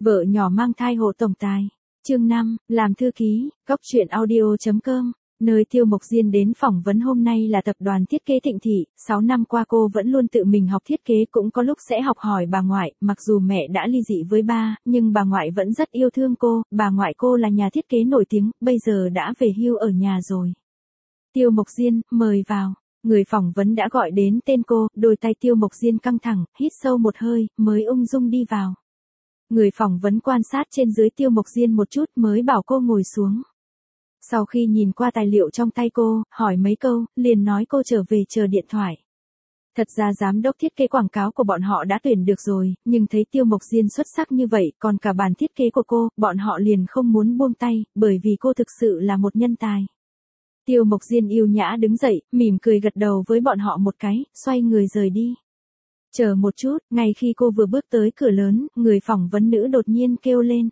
Vợ nhỏ mang thai hộ tổng tài. Chương 5, làm thư ký, Cóc truyện audio.com. Nơi Tiêu Mộc Diên đến phỏng vấn hôm nay là tập đoàn thiết kế Thịnh Thị. 6 năm qua cô vẫn luôn tự mình học thiết kế, cũng có lúc sẽ học hỏi bà ngoại. Mặc dù mẹ đã ly dị với ba, nhưng bà ngoại vẫn rất yêu thương cô. Bà ngoại cô là nhà thiết kế nổi tiếng, bây giờ đã về hưu ở nhà rồi. Tiêu Mộc Diên, mời vào. Người phỏng vấn đã gọi đến tên cô, đôi tay Tiêu Mộc Diên căng thẳng, hít sâu một hơi, mới ung dung đi vào. Người phỏng vấn quan sát trên dưới Tiêu Mộc Diên một chút mới bảo cô ngồi xuống. Sau khi nhìn qua tài liệu trong tay cô, hỏi mấy câu, liền nói cô trở về chờ điện thoại. Thật ra giám đốc thiết kế quảng cáo của bọn họ đã tuyển được rồi, nhưng thấy Tiêu Mộc Diên xuất sắc như vậy, còn cả bàn thiết kế của cô, bọn họ liền không muốn buông tay, bởi vì cô thực sự là một nhân tài. Tiêu Mộc Diên yêu nhã đứng dậy, mỉm cười gật đầu với bọn họ một cái, xoay người rời đi. Chờ một chút, ngay khi cô vừa bước tới cửa lớn, người phỏng vấn nữ đột nhiên kêu lên.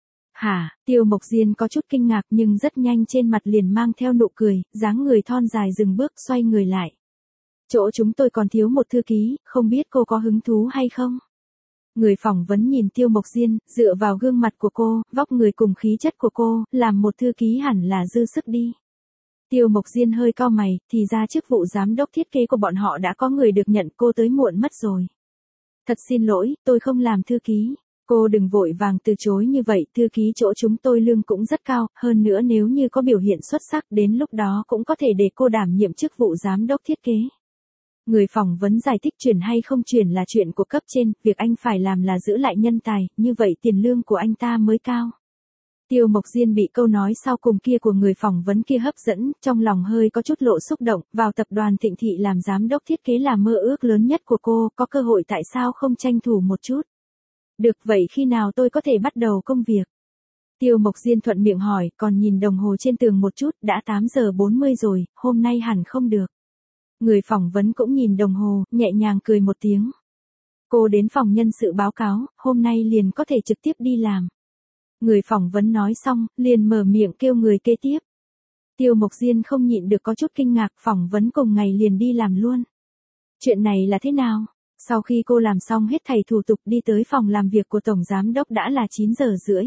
Hả, Tiêu Mộc Diên có chút kinh ngạc nhưng rất nhanh trên mặt liền mang theo nụ cười, dáng người thon dài dừng bước xoay người lại. Chỗ chúng tôi còn thiếu một thư ký, không biết cô có hứng thú hay không? Người phỏng vấn nhìn Tiêu Mộc Diên, dựa vào gương mặt của cô, vóc người cùng khí chất của cô, làm một thư ký hẳn là dư sức đi. Tiêu Mộc Diên hơi cau mày, thì ra chức vụ giám đốc thiết kế của bọn họ đã có người được nhận, cô tới muộn mất rồi. Thật xin lỗi, tôi không làm thư ký. Cô đừng vội vàng từ chối như vậy, thư ký chỗ chúng tôi lương cũng rất cao, hơn nữa nếu như có biểu hiện xuất sắc đến lúc đó cũng có thể để cô đảm nhiệm chức vụ giám đốc thiết kế. Người phỏng vấn giải thích chuyển hay không chuyển là chuyện của cấp trên, việc anh phải làm là giữ lại nhân tài, như vậy tiền lương của anh ta mới cao. Tiêu Mộc Diên bị câu nói sau cùng kia của người phỏng vấn kia hấp dẫn, trong lòng hơi có chút lộ xúc động, vào tập đoàn Thịnh Thị làm giám đốc thiết kế là mơ ước lớn nhất của cô, có cơ hội tại sao không tranh thủ một chút. Được vậy khi nào tôi có thể bắt đầu công việc? Tiêu Mộc Diên thuận miệng hỏi, còn nhìn đồng hồ trên tường một chút, đã 8 giờ 40 rồi, hôm nay hẳn không được. Người phỏng vấn cũng nhìn đồng hồ, nhẹ nhàng cười một tiếng. Cô đến phòng nhân sự báo cáo, hôm nay liền có thể trực tiếp đi làm. Người phỏng vấn nói xong, liền mở miệng kêu người kế tiếp. Tiêu Mộc Diên không nhịn được có chút kinh ngạc, phỏng vấn cùng ngày liền đi làm luôn. Chuyện này là thế nào? Sau khi cô làm xong hết thảy thủ tục đi tới phòng làm việc của Tổng Giám Đốc đã là 9 giờ rưỡi.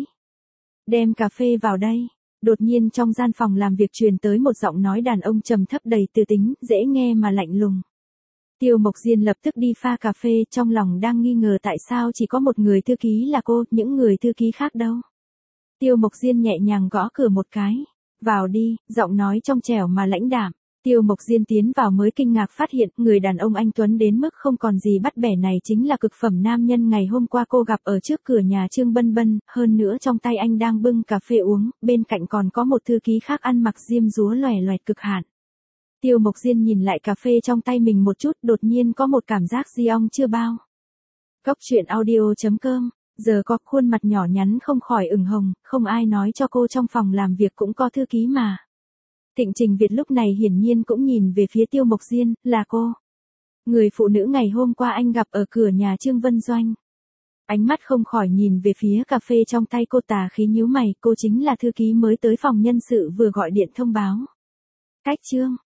Đem cà phê vào đây. Đột nhiên trong gian phòng làm việc truyền tới một giọng nói đàn ông trầm thấp đầy tư tính, dễ nghe mà lạnh lùng. Tiêu Mộc Diên lập tức đi pha cà phê, trong lòng đang nghi ngờ tại sao chỉ có một người thư ký là cô, những người thư ký khác đâu. Tiêu Mộc Diên nhẹ nhàng gõ cửa một cái. Vào đi, giọng nói trong trẻo mà lãnh đạm. Tiêu Mộc Diên tiến vào mới kinh ngạc phát hiện, người đàn ông anh tuấn đến mức không còn gì bắt bẻ này chính là cực phẩm nam nhân ngày hôm qua cô gặp ở trước cửa nhà Trương Bân Bân, hơn nữa trong tay anh đang bưng cà phê uống, bên cạnh còn có một thư ký khác ăn mặc diêm dúa loè loẹt cực hạn. Tiêu Mộc Diên nhìn lại cà phê trong tay mình một chút, đột nhiên có một cảm giác di ong chưa bao. Cóc truyện audio.com. Giờ có khuôn mặt nhỏ nhắn không khỏi ửng hồng, không ai nói cho cô trong phòng làm việc cũng có thư ký mà. Thịnh Trình Việt lúc này hiển nhiên cũng nhìn về phía Tiêu Mộc Diên, là cô. Người phụ nữ ngày hôm qua anh gặp ở cửa nhà Trương Vân Doanh. Ánh mắt không khỏi nhìn về phía cà phê trong tay cô, tà khí nhíu mày, cô chính là thư ký mới tới phòng nhân sự vừa gọi điện thông báo. Cách Trương,